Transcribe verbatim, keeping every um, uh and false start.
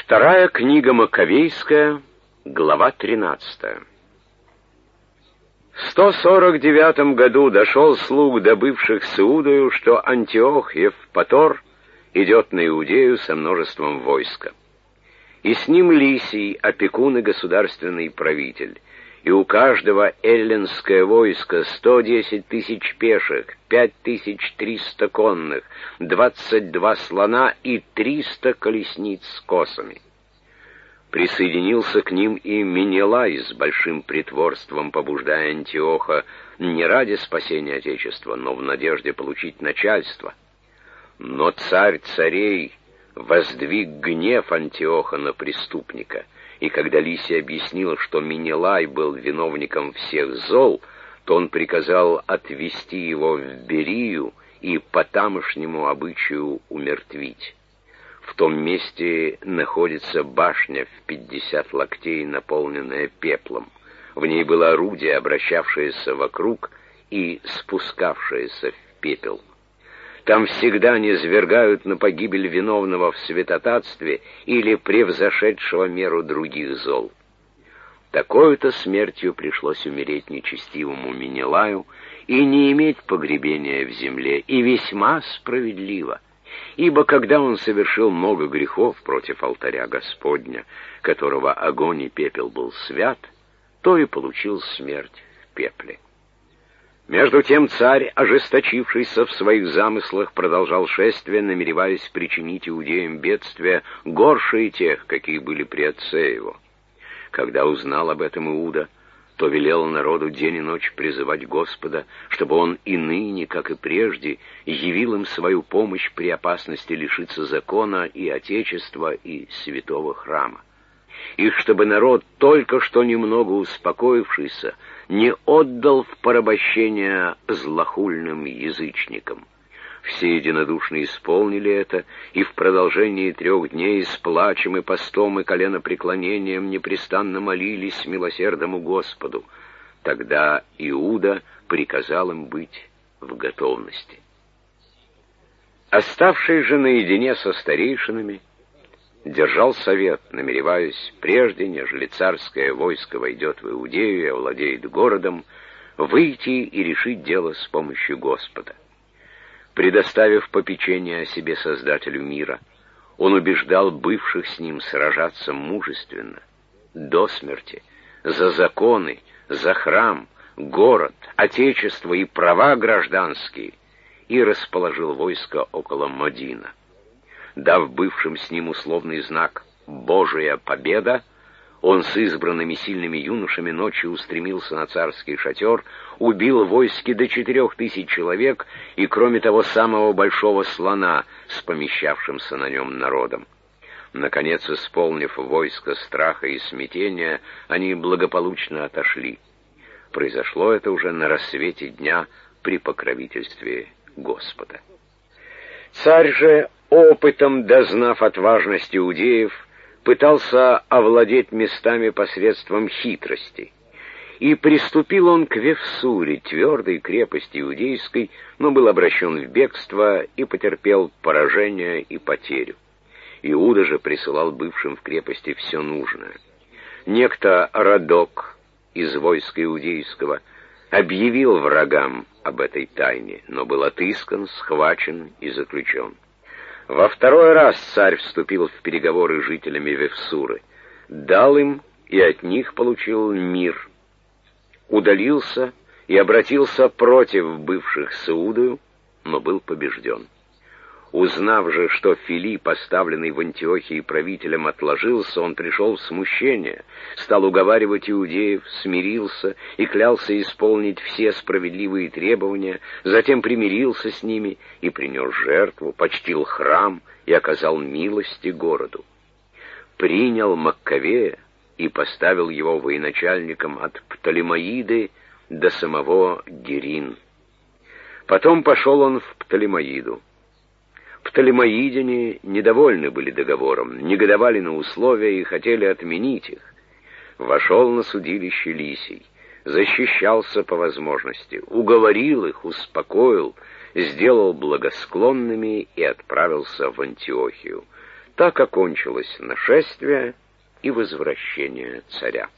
Вторая книга Маковейская, глава тринадцатая. В сто сорок девятом году дошел слух добывших с Иудою, что Антиох Евпатор идет на Иудею со множеством войска. И с ним Лисий, опекун и государственный правитель, и у каждого эллинское войско сто десять тысяч пеших, пять тысяч триста конных, двадцать два слона и триста колесниц с косами. Присоединился к ним и Менелай с большим притворством, побуждая Антиоха не ради спасения Отечества, но в надежде получить начальство. Но царь царей воздвиг гнев Антиоха на преступника, и когда Лисий объяснил, что Менелай был виновником всех зол, то он приказал отвести его в Берию и по тамошнему обычаю умертвить. В том месте находится башня в пятьдесят локтей, наполненная пеплом. В ней было орудие, обращавшееся вокруг и спускавшееся в пепел. Там всегда низвергают на погибель виновного в святотатстве или превзошедшего меру других зол. Такою-то смертью пришлось умереть нечестивому Менелаю и не иметь погребения в земле, и весьма справедливо, ибо когда он совершил много грехов против алтаря Господня, которого огонь и пепел был свят, то и получил смерть в пепле. Между тем царь, ожесточившийся в своих замыслах, продолжал шествие, намереваясь причинить иудеям бедствия горшие тех, какие были при отце его. Когда узнал об этом Иуда, то велел народу день и ночь призывать Господа, чтобы он и ныне, как и прежде, явил им свою помощь при опасности лишиться закона и отечества и святого храма. И чтобы народ, только что немного успокоившийся, не отдал в порабощение злохульным язычникам. Все единодушно исполнили это, и в продолжении трех дней с плачем и постом и коленопреклонением непрестанно молились милосердному Господу. Тогда Иуда приказал им быть в готовности. Оставшись же наедине со старейшинами, держал совет, намереваясь, прежде нежели царское войско войдет в Иудею и овладеет городом, выйти и решить дело с помощью Господа. Предоставив попечение о себе Создателю мира, он убеждал бывших с ним сражаться мужественно, до смерти, за законы, за храм, город, отечество и права гражданские, и расположил войско около Модина. Дав бывшим с ним условный знак «Божия победа», он с избранными сильными юношами ночью устремился на царский шатер, убил в войске до четырех тысяч человек и, кроме того, самого большого слона с помещавшимся на нем народом. Наконец, исполнив войско страха и смятения, они благополучно отошли. Произошло это уже на рассвете дня при покровительстве Господа. Царь же, опытом дознав отважность иудеев, пытался овладеть местами посредством хитрости. И приступил он к Вефсуре, твердой крепости иудейской, но был обращен в бегство и потерпел поражение и потерю. Иуда же присылал бывшим в крепости все нужное. Некто Радок из войска иудейского объявил врагам об этой тайне, но был отыскан, схвачен и заключен. Во второй раз царь вступил в переговоры с жителями Вефсуры, дал им и от них получил мир, удалился и обратился против бывших с Иудою, но был побежден. Узнав же, что Филипп, поставленный в Антиохии правителем, отложился, он пришел в смущение, стал уговаривать иудеев, смирился и клялся исполнить все справедливые требования, затем примирился с ними и принес жертву, почтил храм и оказал милости городу. Принял Маккавея и поставил его военачальником от Птолемаиды до самого Герин. Потом пошел он в Птолемаиду. Птолемаидяне недовольны были договором, негодовали на условия и хотели отменить их. Вошел на судилище Лисий, защищался по возможности, уговорил их, успокоил, сделал благосклонными и отправился в Антиохию. Так окончилось нашествие и возвращение царя.